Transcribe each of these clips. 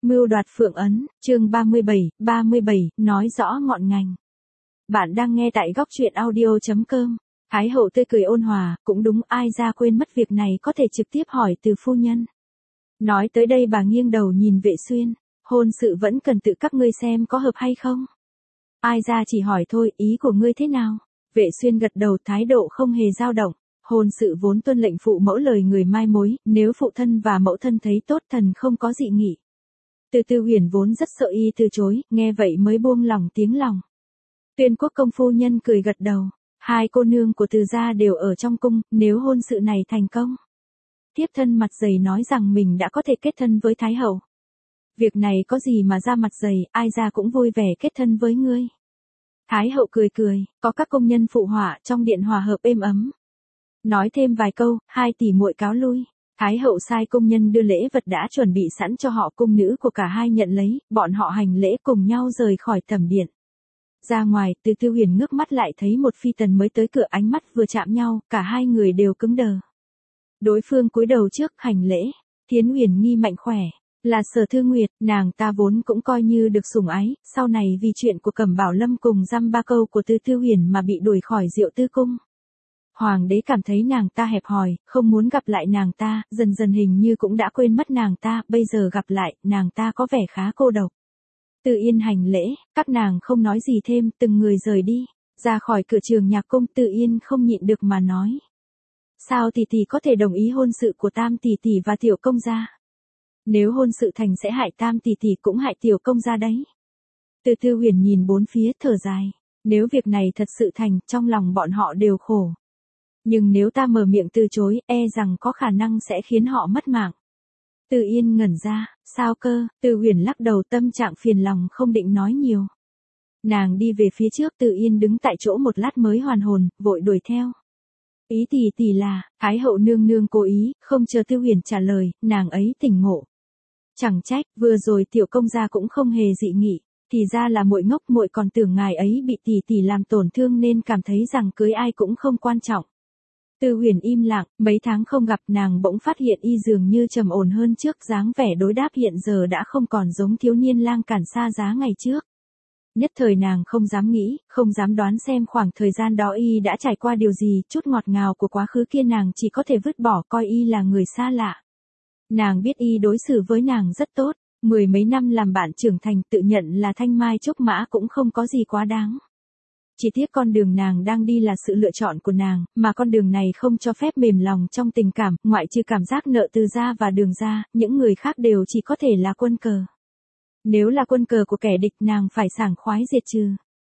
Mưu đoạt Phượng Ấn, chương 37, nói rõ ngọn ngành. Bạn đang nghe tại góc truyện audio.com. Thái hậu tươi cười ôn hòa, cũng đúng, ai ra quên mất việc này có thể trực tiếp hỏi từ phu nhân. Nói tới đây bà nghiêng đầu nhìn Vệ Xuyên, hôn sự vẫn cần tự các ngươi xem có hợp hay không. Ai ra chỉ hỏi thôi, ý của ngươi thế nào? Vệ Xuyên gật đầu, thái độ không hề dao động. Hôn sự vốn tuân lệnh phụ mẫu lời người mai mối, nếu phụ thân và mẫu thân thấy tốt thần không có dị nghị. Từ Tư Huyền vốn rất sợ y từ chối, nghe vậy mới buông lòng tiếng lòng. Tuyên Quốc công phu nhân cười gật đầu, hai cô nương của Từ gia đều ở trong cung, nếu hôn sự này thành công. Thiếp thân mặt dày nói rằng mình đã có thể kết thân với Thái hậu. Việc này có gì mà ra mặt dày, ai ra cũng vui vẻ kết thân với ngươi. Thái hậu cười cười, có các công nhân phụ họa, trong điện hòa hợp êm ấm. Nói thêm vài câu, hai tỷ muội cáo lui. Thái hậu sai công nhân đưa lễ vật đã chuẩn bị sẵn cho họ, cung nữ của cả hai nhận lấy, bọn họ hành lễ cùng nhau rời khỏi tẩm điện. Ra ngoài, Từ Tư Huyền ngước mắt lại thấy một phi tần mới tới cửa, ánh mắt vừa chạm nhau, cả hai người đều cứng đờ. Đối phương cúi đầu trước hành lễ, Thiến Huyền nghi mạnh khỏe, là Sở Thư Nguyệt, nàng ta vốn cũng coi như được sủng ái, sau này vì chuyện của Cẩm Bảo Lâm cùng dăm ba câu của Từ Tư Huyền mà bị đuổi khỏi Diệu Tư cung. Hoàng đế cảm thấy nàng ta hẹp hòi, không muốn gặp lại nàng ta, dần dần hình như cũng đã quên mất nàng ta, bây giờ gặp lại, nàng ta có vẻ khá cô độc. Từ Yên hành lễ, các nàng không nói gì thêm, từng người rời đi, ra khỏi cửa Trường Nhạc cung. Từ Yên không nhịn được mà nói. Sao tỷ tỷ có thể đồng ý hôn sự của Tam tỷ tỷ và Tiểu công gia? Nếu hôn sự thành sẽ hại Tam tỷ tỷ cũng hại Tiểu công gia đấy. Từ Tư Huyền nhìn bốn phía thở dài, nếu việc này thật sự thành, trong lòng bọn họ đều khổ. Nhưng nếu ta mở miệng từ chối, e rằng có khả năng sẽ khiến họ mất mạng. Từ Yên ngẩn ra, sao cơ? Từ Huyền lắc đầu, tâm trạng phiền lòng không định nói nhiều. Nàng đi về phía trước, Từ Yên đứng tại chỗ một lát mới hoàn hồn, vội đuổi theo. Ý tỷ tỷ là, Thái hậu nương nương cố ý, không chờ Từ Huyền trả lời, nàng ấy tỉnh ngộ. Chẳng trách, vừa rồi Tiểu công gia cũng không hề dị nghị, thì ra là muội ngốc, muội còn tưởng ngài ấy bị tỷ tỷ làm tổn thương nên cảm thấy rằng cưới ai cũng không quan trọng. Từ Huyền im lặng, mấy tháng không gặp nàng bỗng phát hiện y dường như trầm ổn hơn trước, dáng vẻ đối đáp hiện giờ đã không còn giống thiếu niên lang cản xa giá ngày trước. Nhất thời nàng không dám nghĩ, không dám đoán xem khoảng thời gian đó y đã trải qua điều gì, chút ngọt ngào của quá khứ kia nàng chỉ có thể vứt bỏ, coi y là người xa lạ. Nàng biết y đối xử với nàng rất tốt, mười mấy năm làm bạn trưởng thành, tự nhận là thanh mai trúc mã cũng không có gì quá đáng. Chỉ tiếc con đường nàng đang đi là sự lựa chọn của nàng, mà con đường này không cho phép mềm lòng trong tình cảm, ngoại trừ cảm giác nợ Từ gia và Đường gia, những người khác đều chỉ có thể là quân cờ. Nếu là quân cờ của kẻ địch, nàng phải sảng khoái diệt trừ.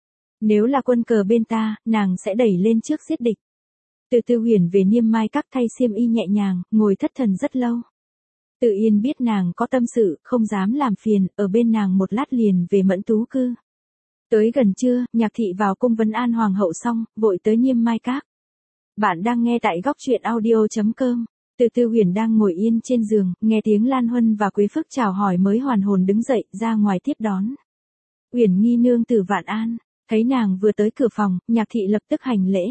Nếu là quân cờ bên ta, nàng sẽ đẩy lên trước giết địch. Từ Tư Huyền về Niêm Mai các thay xiêm y nhẹ nhàng, ngồi thất thần rất lâu. Từ Yên biết nàng có tâm sự, không dám làm phiền, ở bên nàng một lát liền về Mẫn Tú cư. Tới gần trưa, Nhạc thị vào cung vấn an hoàng hậu xong, vội tới Niêm Mai các. Bạn đang nghe tại góc truyện audio.com. Từ Tư Huyền đang ngồi yên trên giường, nghe tiếng Lan Huân và Quế Phức chào hỏi mới hoàn hồn đứng dậy, ra ngoài tiếp đón. Uyển Nhi nương tử vạn an, thấy nàng vừa tới cửa phòng, Nhạc thị lập tức hành lễ.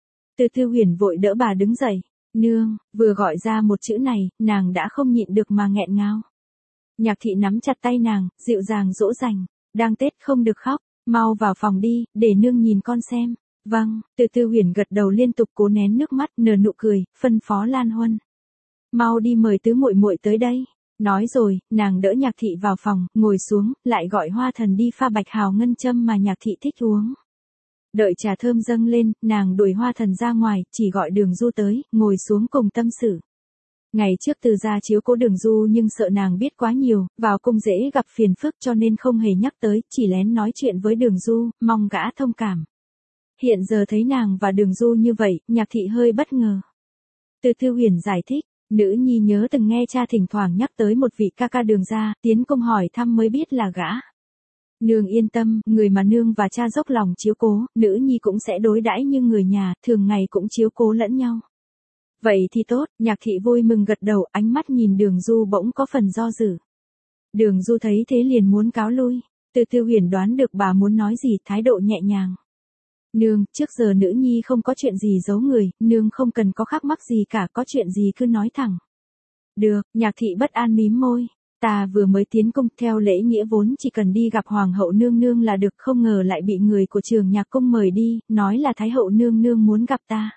Từ Tư Huyền vội đỡ bà đứng dậy, nương, vừa gọi ra một chữ này, nàng đã không nhịn được mà nghẹn ngào. Nhạc thị nắm chặt tay nàng, dịu dàng dỗ dành, đang Tết không được khóc. Mau vào phòng đi, để nương nhìn con xem. Vâng, Từ Tư Huyền gật đầu liên tục, cố nén nước mắt, nở nụ cười, phân phó Lan Huân. Mau đi mời tứ muội muội tới đây. Nói rồi, nàng đỡ Nhạc thị vào phòng, ngồi xuống, lại gọi Hoa Thần đi pha bạch hào ngân châm mà Nhạc thị thích uống. Đợi trà thơm dâng lên, nàng đuổi Hoa Thần ra ngoài, chỉ gọi Đường Du tới, ngồi xuống cùng tâm sự. Ngày trước Từ gia chiếu cố Đường Du nhưng sợ nàng biết quá nhiều, vào cung dễ gặp phiền phức cho nên không hề nhắc tới, chỉ lén nói chuyện với Đường Du, mong gã thông cảm. Hiện giờ thấy nàng và Đường Du như vậy, Nhạc thị hơi bất ngờ. Từ Tư Huyền giải thích, nữ nhi nhớ từng nghe cha thỉnh thoảng nhắc tới một vị ca ca Đường gia, tiến cung hỏi thăm mới biết là gã. Nương yên tâm, người mà nương và cha dốc lòng chiếu cố, nữ nhi cũng sẽ đối đãi như người nhà, thường ngày cũng chiếu cố lẫn nhau. Vậy thì tốt, Nhạc thị vui mừng gật đầu, ánh mắt nhìn Đường Du bỗng có phần do dự. Đường Du thấy thế liền muốn cáo lui, Từ Tư Huyền đoán được bà muốn nói gì, thái độ nhẹ nhàng. Nương, trước giờ nữ nhi không có chuyện gì giấu người, nương không cần có khắc mắc gì cả, có chuyện gì cứ nói thẳng. Được, Nhạc thị bất an mím môi, Ta vừa mới tiến cung, theo lễ nghĩa vốn chỉ cần đi gặp hoàng hậu nương nương là được, không ngờ lại bị người của Trường Nhạc cung mời đi, nói là thái hậu nương nương muốn gặp ta.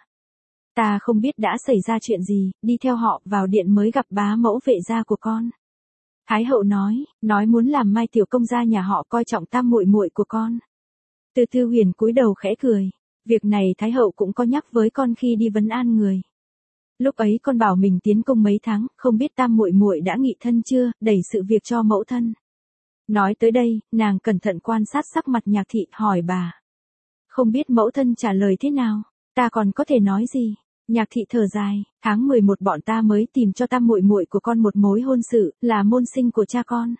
Ta không biết đã xảy ra chuyện gì, đi theo họ vào điện mới gặp bá mẫu vệ gia của con. Thái hậu nói muốn làm Mai tiểu công gia nhà họ coi trọng tam muội muội của con. Từ Tư Huyền cúi đầu khẽ cười, việc này thái hậu cũng có nhắc với con khi đi vấn an người. Lúc ấy con bảo mình tiến cung mấy tháng, không biết tam muội muội đã nghị thân chưa, đẩy sự việc cho mẫu thân. Nói tới đây, nàng cẩn thận quan sát sắc mặt Nhạc thị, hỏi bà. Không biết mẫu thân trả lời thế nào, ta còn có thể nói gì? Nhạc thị thở dài, tháng 11 bọn ta mới tìm cho tam muội muội của con một mối hôn sự, là môn sinh của cha con.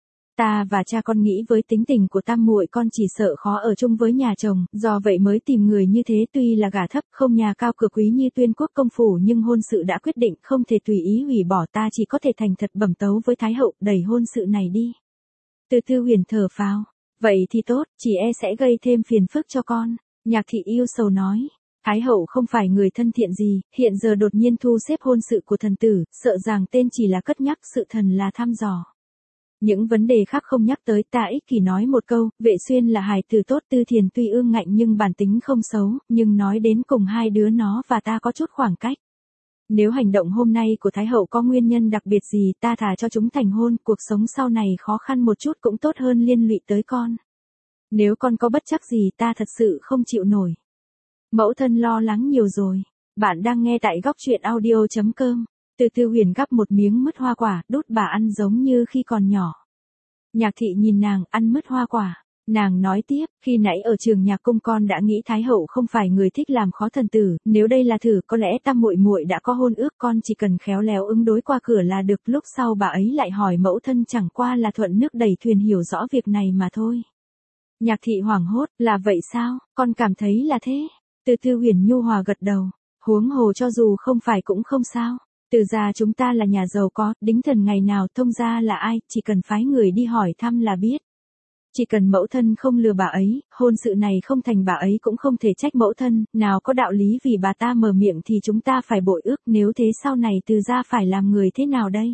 Ta và cha con nghĩ với tính tình của tam muội con chỉ sợ khó ở chung với nhà chồng, do vậy mới tìm người như thế, tuy là gả thấp không nhà cao cửa quý như Tuyên Quốc công phủ nhưng hôn sự đã quyết định, không thể tùy ý hủy bỏ, ta chỉ có thể thành thật bẩm tấu với thái hậu, đẩy hôn sự này đi. Từ Tư Huyền thở phào, vậy thì tốt, chỉ e sẽ gây thêm phiền phức cho con. Nhạc thị yêu sầu nói. Thái hậu không phải người thân thiện gì, hiện giờ đột nhiên thu xếp hôn sự của thần tử, sợ rằng tên chỉ là cất nhắc, sự thần là thăm dò. Những vấn đề khác không nhắc tới, ta ích kỷ nói một câu, Vệ Xuyên là hài tử tốt, Tư Thiền tuy ương ngạnh nhưng bản tính không xấu, nhưng nói đến cùng hai đứa nó và ta có chút khoảng cách. Nếu hành động hôm nay của Thái hậu có nguyên nhân đặc biệt gì, ta thà cho chúng thành hôn, cuộc sống sau này khó khăn một chút cũng tốt hơn liên lụy tới con. Nếu con có bất trắc gì ta thật sự không chịu nổi. Mẫu thân lo lắng nhiều rồi. Bạn đang nghe tại góc truyện audio.com. Từ Tư Huyền gắp một miếng mứt hoa quả, đút bà ăn giống như khi còn nhỏ. Nhạc thị nhìn nàng, ăn mứt hoa quả. Nàng nói tiếp, khi nãy ở Trường Nhạc cung con đã nghĩ Thái hậu không phải người thích làm khó thần tử, nếu đây là thử, có lẽ tam muội muội đã có hôn ước, con chỉ cần khéo léo ứng đối qua cửa là được. Lúc sau bà ấy lại hỏi mẫu thân, chẳng qua là thuận nước đẩy thuyền hiểu rõ việc này mà thôi. Nhạc thị hoảng hốt, là vậy sao, con cảm thấy là thế. Từ Tư Huyền nhu hòa gật đầu, huống hồ cho dù không phải cũng không sao. Từ gia chúng ta là nhà giàu có, đính thần ngày nào, thông gia là ai, chỉ cần phái người đi hỏi thăm là biết. Chỉ cần mẫu thân không lừa bà ấy, hôn sự này không thành, bà ấy cũng không thể trách mẫu thân, nào có đạo lý vì bà ta mở miệng thì chúng ta phải bội ước, nếu thế sau này Từ gia phải làm người thế nào đây?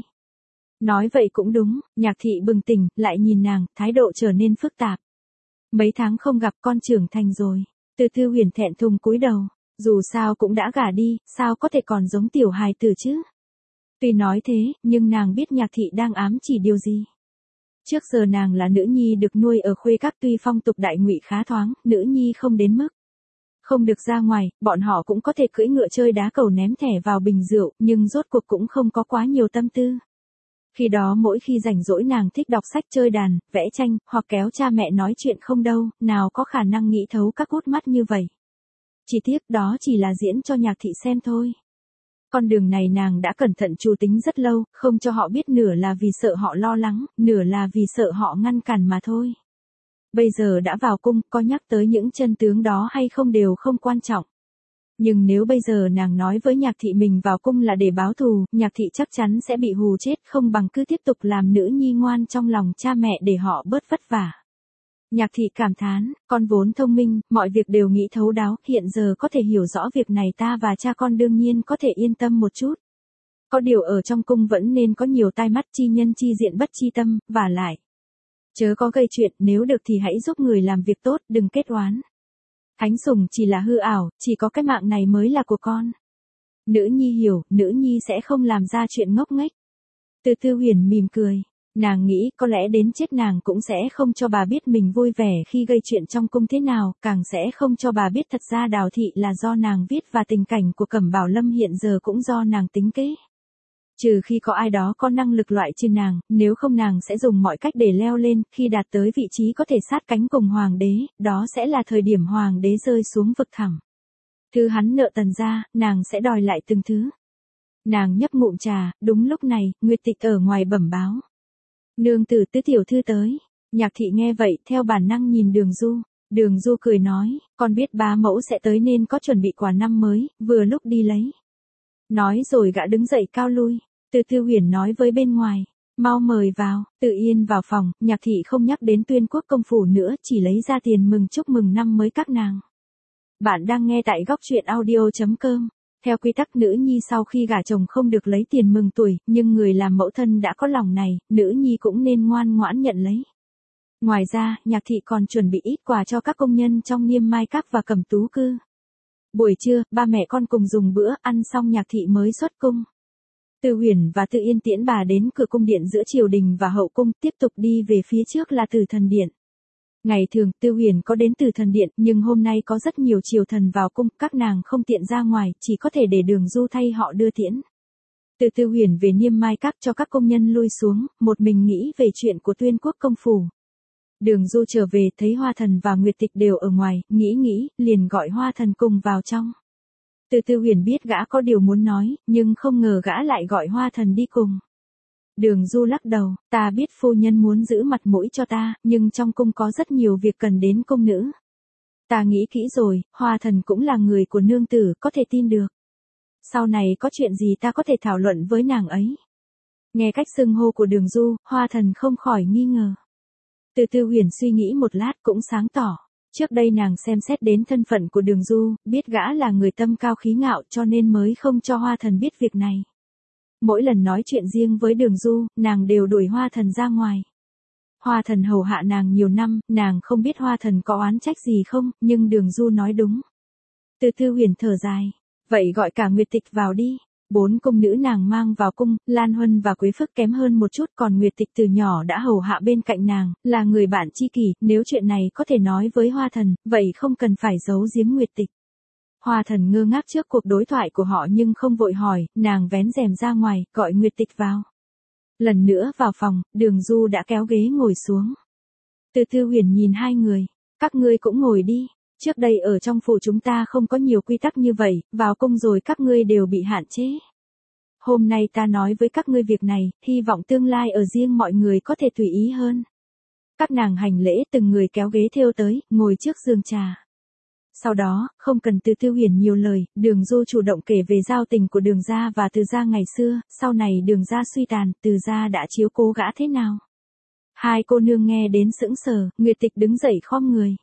Nói vậy cũng đúng, Nhạc thị bừng tỉnh, lại nhìn nàng, thái độ trở nên phức tạp. Mấy tháng không gặp, con trưởng thành rồi. Từ Tư Huyền thẹn thùng cúi đầu, dù sao cũng đã gả đi, sao có thể còn giống tiểu hài tử chứ? Tuy nói thế, nhưng nàng biết Nhạc thị đang ám chỉ điều gì. Trước giờ nàng là nữ nhi được nuôi ở khuê các, tuy phong tục đại ngụy khá thoáng, nữ nhi không đến mức không được ra ngoài, bọn họ cũng có thể cưỡi ngựa chơi đá cầu ném thẻ vào bình rượu, nhưng rốt cuộc cũng không có quá nhiều tâm tư. Khi đó mỗi khi rảnh rỗi nàng thích đọc sách, chơi đàn, vẽ tranh, hoặc kéo cha mẹ nói chuyện không đâu, nào có khả năng nghĩ thấu các hút mắt như vậy. Chỉ tiếc đó chỉ là diễn cho Nhạc thị xem thôi. Con đường này nàng đã cẩn thận chu tính rất lâu, không cho họ biết, nửa là vì sợ họ lo lắng, nửa là vì sợ họ ngăn cản mà thôi. Bây giờ đã vào cung, có nhắc tới những chân tướng đó hay không đều không quan trọng. Nhưng nếu bây giờ nàng nói với Nhạc thị mình vào cung là để báo thù, Nhạc thị chắc chắn sẽ bị hù chết, không bằng cứ tiếp tục làm nữ nhi ngoan trong lòng cha mẹ để họ bớt vất vả. Nhạc thị cảm thán, con vốn thông minh, mọi việc đều nghĩ thấu đáo, hiện giờ có thể hiểu rõ việc này, ta và cha con đương nhiên có thể yên tâm một chút. Có điều ở trong cung vẫn nên có nhiều tai mắt, chi nhân chi diện bất chi tâm, và lại. Chớ có gây chuyện, nếu được thì hãy giúp người làm việc tốt, đừng kết oán. Thánh sủng chỉ là hư ảo, chỉ có cái mạng này mới là của con. Nữ nhi hiểu, nữ nhi sẽ không làm ra chuyện ngốc nghếch. Từ Tư Huyền mỉm cười. Nàng nghĩ có lẽ đến chết nàng cũng sẽ không cho bà biết mình vui vẻ khi gây chuyện trong cung thế nào, càng sẽ không cho bà biết thật ra Đào thị là do nàng viết và tình cảnh của Cẩm Bảo Lâm hiện giờ cũng do nàng tính kế. Trừ khi có ai đó có năng lực loại trên nàng, nếu không nàng sẽ dùng mọi cách để leo lên, khi đạt tới vị trí có thể sát cánh cùng hoàng đế, đó sẽ là thời điểm hoàng đế rơi xuống vực thẳm. Thứ hắn nợ Tần gia, nàng sẽ đòi lại từng thứ. Nàng nhấp ngụm trà, đúng lúc này, Nguyệt Tịch ở ngoài bẩm báo. Nương tử Tứ tiểu thư tới. Nhạc thị nghe vậy, theo bản năng nhìn Đường Du. Đường Du cười nói, con biết bá mẫu sẽ tới nên có chuẩn bị quà năm mới, vừa lúc đi lấy. Nói rồi gã đứng dậy cao lui. Từ Tư Huyền nói với bên ngoài, mau mời vào. Tự Yên vào phòng, Nhạc thị không nhắc đến Tuyên Quốc công phủ nữa, chỉ lấy ra tiền mừng chúc mừng năm mới các nàng. Bạn đang nghe tại góc truyện audio.com. Theo quy tắc nữ nhi sau khi gả chồng không được lấy tiền mừng tuổi, nhưng người làm mẫu thân đã có lòng này, nữ nhi cũng nên ngoan ngoãn nhận lấy. Ngoài ra, Nhạc thị còn chuẩn bị ít quà cho các công nhân trong Niêm Mai Các và Cẩm Tú Cư. Buổi trưa, ba mẹ con cùng dùng bữa, ăn xong Nhạc thị mới xuất cung. Tư Huyền và Tư Yên tiễn bà đến cửa cung điện giữa triều đình và hậu cung, tiếp tục đi về phía trước là Tử Thần Điện. Ngày thường, Tư Huyền có đến Tử Thần Điện, nhưng hôm nay có rất nhiều triều thần vào cung, các nàng không tiện ra ngoài, chỉ có thể để Đường Du thay họ đưa tiễn. Từ Tư Huyền về Niêm Mai Các cho các công nhân lui xuống, một mình nghĩ về chuyện của Tuyên Quốc công phủ. Đường Du trở về thấy Hoa Thần và Nguyệt Tịch đều ở ngoài, nghĩ, liền gọi Hoa Thần cùng vào trong. Từ Tư Huyền biết gã có điều muốn nói, nhưng không ngờ gã lại gọi Hoa Thần đi cùng. Đường Du lắc đầu, ta biết phu nhân muốn giữ mặt mũi cho ta, nhưng trong cung có rất nhiều việc cần đến cung nữ. Ta nghĩ kỹ rồi, Hoa Thần cũng là người của nương tử, có thể tin được. Sau này có chuyện gì ta có thể thảo luận với nàng ấy. Nghe cách xưng hô của Đường Du, Hoa Thần không khỏi nghi ngờ. Từ Tư Huyền suy nghĩ một lát cũng sáng tỏ. Trước đây nàng xem xét đến thân phận của Đường Du, biết gã là người tâm cao khí ngạo cho nên mới không cho Hoa Thần biết việc này. Mỗi lần nói chuyện riêng với Đường Du, nàng đều đuổi Hoa Thần ra ngoài. Hoa Thần hầu hạ nàng nhiều năm, nàng không biết Hoa Thần có oán trách gì không, nhưng Đường Du nói đúng. Từ Tư Huyền thở dài, vậy gọi cả Nguyệt Tịch vào đi. 4 công nữ nàng mang vào cung, Lan Huân và Quế Phức kém hơn một chút, còn Nguyệt Tịch từ nhỏ đã hầu hạ bên cạnh nàng, là người bạn tri kỷ, nếu chuyện này có thể nói với Hoa Thần, vậy không cần phải giấu giếm Nguyệt Tịch. Hoa Thần ngơ ngác trước cuộc đối thoại của họ nhưng không vội hỏi, nàng vén rèm ra ngoài, gọi Nguyệt Tịch vào. Lần nữa vào phòng, Đường Du đã kéo ghế ngồi xuống. Từ Tư Huyền nhìn hai người, các ngươi cũng ngồi đi. Trước đây ở trong phủ chúng ta không có nhiều quy tắc như vậy, vào cung rồi các ngươi đều bị hạn chế. Hôm nay ta nói với các ngươi việc này, hy vọng tương lai ở riêng mọi người có thể tùy ý hơn. Các nàng hành lễ từng người kéo ghế theo tới, ngồi trước giường trà. Sau đó, không cần Từ Tư Huyền nhiều lời, Đường Du chủ động kể về giao tình của Đường gia và Từ gia ngày xưa, sau này Đường gia suy tàn, Từ gia đã chiếu cố gã thế nào. Hai cô nương nghe đến sững sờ, Nguyệt Tịch đứng dậy khom người.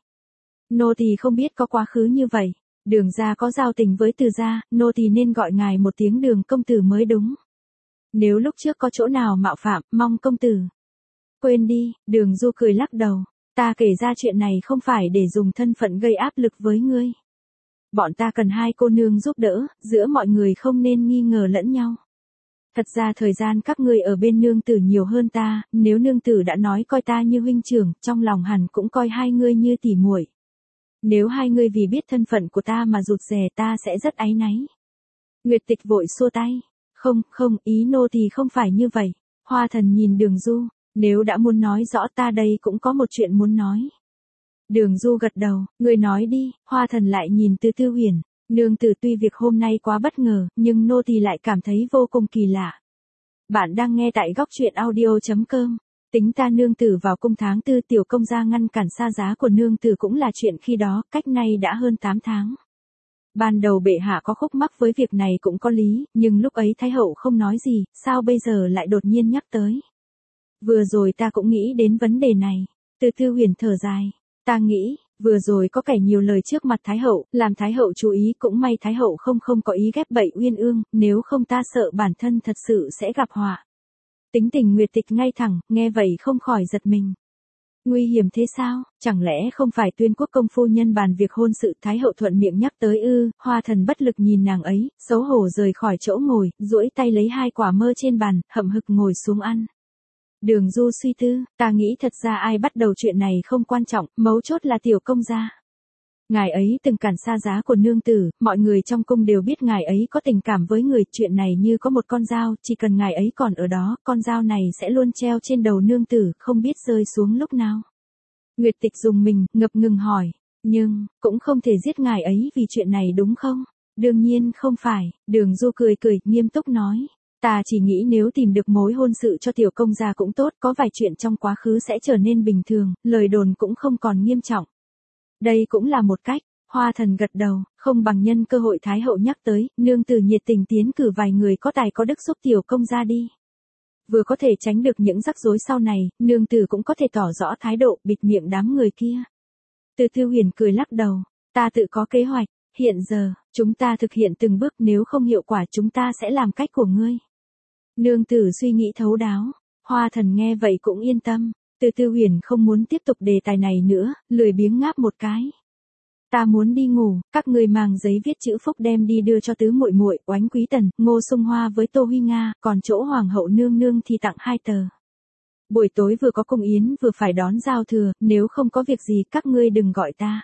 Nô tỳ không biết có quá khứ như vậy, Đường gia có giao tình với Từ gia, nô tỳ nên gọi ngài một tiếng Đường công tử mới đúng. Nếu lúc trước có chỗ nào mạo phạm, mong công tử quên đi. Đường Du cười lắc đầu, ta kể ra chuyện này không phải để dùng thân phận gây áp lực với ngươi. Bọn ta cần hai cô nương giúp đỡ, giữa mọi người không nên nghi ngờ lẫn nhau. Thật ra thời gian các ngươi ở bên nương tử nhiều hơn ta, nếu nương tử đã nói coi ta như huynh trưởng, trong lòng hẳn cũng coi hai ngươi như tỉ muội. Nếu hai ngươi vì biết thân phận của ta mà rụt rè ta sẽ rất áy náy. Nguyệt Tịch vội xua tay. Không, ý nô tỳ không phải như vậy. Hoa Thần nhìn Đường Du, nếu đã muốn nói rõ ta đây cũng có một chuyện muốn nói. Đường Du gật đầu, ngươi nói đi. Hoa Thần lại nhìn Từ Tư Huyền, nương tử tuy việc hôm nay quá bất ngờ, nhưng nô tỳ lại cảm thấy vô cùng kỳ lạ. Bạn đang nghe tại góc truyện audio.com. Tính ta nương tử vào cung tháng 4 tiểu công gia ngăn cản xa giá của nương tử cũng là chuyện khi đó, cách nay đã hơn 8 tháng. Ban đầu bệ hạ có khúc mắc với việc này cũng có lý, nhưng lúc ấy Thái hậu không nói gì, sao bây giờ lại đột nhiên nhắc tới. Vừa rồi ta cũng nghĩ đến vấn đề này. Từ Tư Huyền thở dài, ta nghĩ, vừa rồi có kẻ nhiều lời trước mặt Thái hậu, làm Thái hậu chú ý, cũng may Thái hậu không có ý ghép bẫy Uyên Ương, nếu không ta sợ bản thân thật sự sẽ gặp họa. Tính tình Nguyệt Tịch ngay thẳng, nghe vậy không khỏi giật mình. Nguy hiểm thế sao, chẳng lẽ không phải Tuyên Quốc công phu nhân bàn việc hôn sự Thái hậu thuận miệng nhắc tới ư? Hoa Thần bất lực nhìn nàng ấy, xấu hổ rời khỏi chỗ ngồi, duỗi tay lấy 2 quả mơ trên bàn, hậm hực ngồi xuống ăn. Đường Du suy tư, ta nghĩ thật ra ai bắt đầu chuyện này không quan trọng, mấu chốt là tiểu công gia. Ngài ấy từng cản xa giá của nương tử, mọi người trong cung đều biết ngài ấy có tình cảm với người, chuyện này như có một con dao, chỉ cần ngài ấy còn ở đó, con dao này sẽ luôn treo trên đầu nương tử, không biết rơi xuống lúc nào. Nguyệt Tịch dùng mình, ngập ngừng hỏi, nhưng, cũng không thể giết ngài ấy vì chuyện này đúng không? Đương nhiên không phải. Đường Du cười, nghiêm túc nói. Ta chỉ nghĩ nếu tìm được mối hôn sự cho tiểu công gia cũng tốt, có vài chuyện trong quá khứ sẽ trở nên bình thường, lời đồn cũng không còn nghiêm trọng. Đây cũng là một cách. Hoa Thần gật đầu, không bằng nhân cơ hội Thái hậu nhắc tới, nương tử nhiệt tình tiến cử vài người có tài có đức giúp tiểu công gia đi. Vừa có thể tránh được những rắc rối sau này, nương tử cũng có thể tỏ rõ thái độ, bịt miệng đám người kia. Từ Tư Huyền cười lắc đầu, ta tự có kế hoạch, Hiện giờ, chúng ta thực hiện từng bước, nếu không hiệu quả chúng ta sẽ làm cách của ngươi. Nương tử suy nghĩ thấu đáo, Hoa Thần nghe vậy cũng yên tâm. Từ Tư Huyền không muốn tiếp tục đề tài này nữa, lười biếng ngáp một cái. Ta muốn đi ngủ, các ngươi mang giấy viết chữ phúc đem đi đưa cho tứ muội muội, Oánh Quý Tần, Ngô Sung Hoa với Tô Huy Nga, còn chỗ hoàng hậu nương nương thì tặng 2 tờ. Buổi tối vừa có cung yến vừa phải đón giao thừa, nếu không có việc gì các ngươi đừng gọi ta.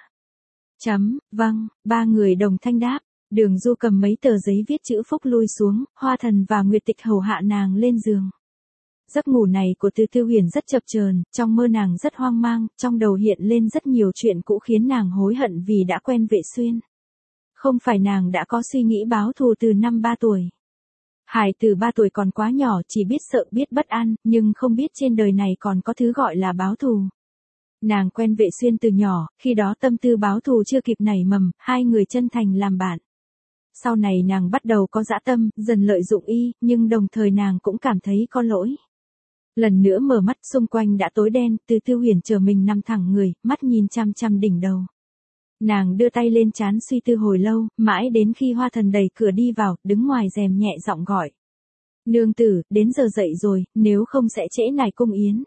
Vâng, 3 người đồng thanh đáp. Đường Du cầm mấy tờ giấy viết chữ phúc lui xuống, Hoa Thần và Nguyệt Tịch hầu hạ nàng lên giường. Giấc ngủ này của Từ Tư Huyền rất chập chờn, trong mơ nàng rất hoang mang, trong đầu hiện lên rất nhiều chuyện cũ khiến nàng hối hận vì đã quen Vệ Xuyên. Không phải nàng đã có suy nghĩ báo thù từ năm 3 tuổi. Hải tử 3 tuổi còn quá nhỏ, chỉ biết sợ biết bất an, nhưng không biết trên đời này còn có thứ gọi là báo thù. Nàng quen Vệ Xuyên từ nhỏ, khi đó tâm tư báo thù chưa kịp nảy mầm, hai người chân thành làm bạn. Sau này nàng bắt đầu có dã tâm, dần lợi dụng y, nhưng đồng thời nàng cũng cảm thấy có lỗi. Lần nữa mở mắt, xung quanh đã tối đen, Từ Tư Huyền chờ mình nằm thẳng người, mắt nhìn chăm chăm đỉnh đầu. Nàng đưa tay lên trán suy tư hồi lâu, mãi đến khi Hoa Thần đẩy cửa đi vào, đứng ngoài rèm nhẹ giọng gọi. Nương tử, đến giờ dậy rồi, nếu không sẽ trễ nải cung yến.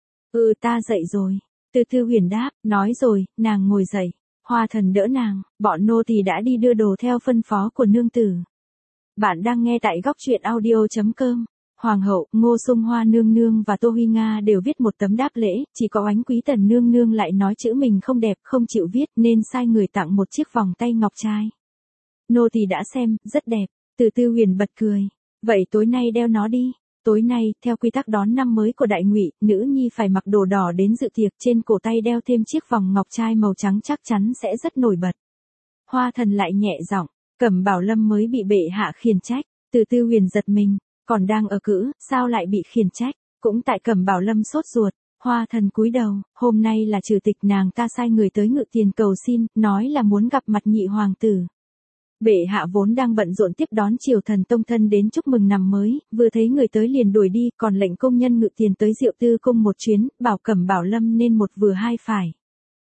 Ta dậy rồi. Từ Tư Huyền đáp, nói rồi, nàng ngồi dậy. Hoa Thần đỡ nàng, bọn nô tỳ đã đi đưa đồ theo phân phó của nương tử. Bạn đang nghe tại góc truyện audio.com. Hoàng hậu, Ngô Sung Hoa nương nương và Tô Huy Nga đều viết một tấm đáp lễ, chỉ có Oánh Quý Tần nương nương lại nói chữ mình không đẹp, không chịu viết nên sai người tặng một chiếc vòng tay ngọc trai. Nô tỳ đã xem, rất đẹp. Từ Tư Huyền bật cười. Vậy tối nay đeo nó đi. Tối nay, theo quy tắc đón năm mới của Đại Ngụy, nữ nhi phải mặc đồ đỏ đến dự tiệc, trên cổ tay đeo thêm chiếc vòng ngọc trai màu trắng chắc chắn sẽ rất nổi bật. Hoa Thần lại nhẹ giọng, Cẩm Bảo Lâm mới bị bệ hạ khiển trách. Từ Tư Huyền giật mình, còn đang ở cữ, sao lại bị khiển trách? Cũng tại Cẩm Bảo Lâm sốt ruột. Hoa Thần cúi đầu, hôm nay là trừ tịch, nàng ta sai người tới Ngự Tiền cầu xin, nói là muốn gặp mặt nhị hoàng tử. Bệ hạ vốn đang bận rộn tiếp đón triều thần tông thân đến chúc mừng năm mới, vừa thấy người tới liền đuổi đi, còn lệnh công nhân Ngự Tiền tới Diệu Tư cung một chuyến, bảo Cẩm Bảo Lâm nên một vừa hai phải.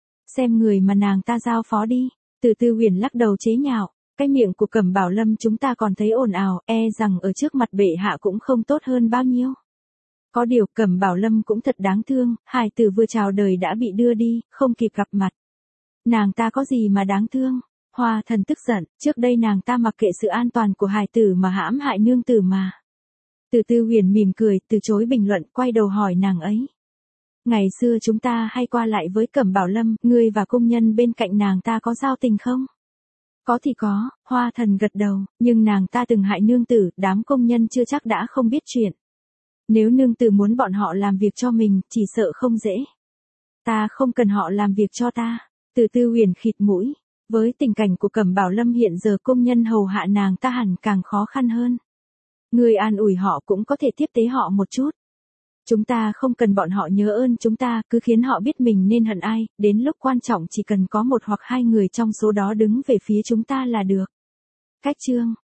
Xem người mà nàng ta giao phó đi. Từ Tư Huyền lắc đầu chế nhạo, cái miệng của Cẩm Bảo Lâm chúng ta còn thấy ồn ào, rằng ở trước mặt bệ hạ cũng không tốt hơn bao nhiêu. Có điều Cẩm Bảo Lâm cũng thật đáng thương, hài tử vừa chào đời đã bị đưa đi, không kịp gặp mặt. Nàng ta có gì mà đáng thương? Hoa Thần tức giận, trước đây nàng ta mặc kệ sự an toàn của hài tử mà hãm hại nương tử mà. Từ Tư Huyền mỉm cười, từ chối bình luận, quay đầu hỏi nàng ấy. Ngày xưa chúng ta hay qua lại với Cẩm Bảo Lâm, ngươi và công nhân bên cạnh nàng ta có giao tình không? Có thì có, Hoa Thần gật đầu, nhưng nàng ta từng hại nương tử, đám công nhân chưa chắc đã không biết chuyện. Nếu nương tử muốn bọn họ làm việc cho mình, chỉ sợ không dễ. Ta không cần họ làm việc cho ta. Từ Tư Huyền khịt mũi. Với tình cảnh của Cẩm Bảo Lâm hiện giờ công nhân hầu hạ nàng ta hẳn càng khó khăn hơn. Người an ủi họ cũng có thể tiếp tế họ một chút. Chúng ta không cần bọn họ nhớ ơn chúng ta, cứ khiến họ biết mình nên hận ai, đến lúc quan trọng chỉ cần có một hoặc hai người trong số đó đứng về phía chúng ta là được. Cách chương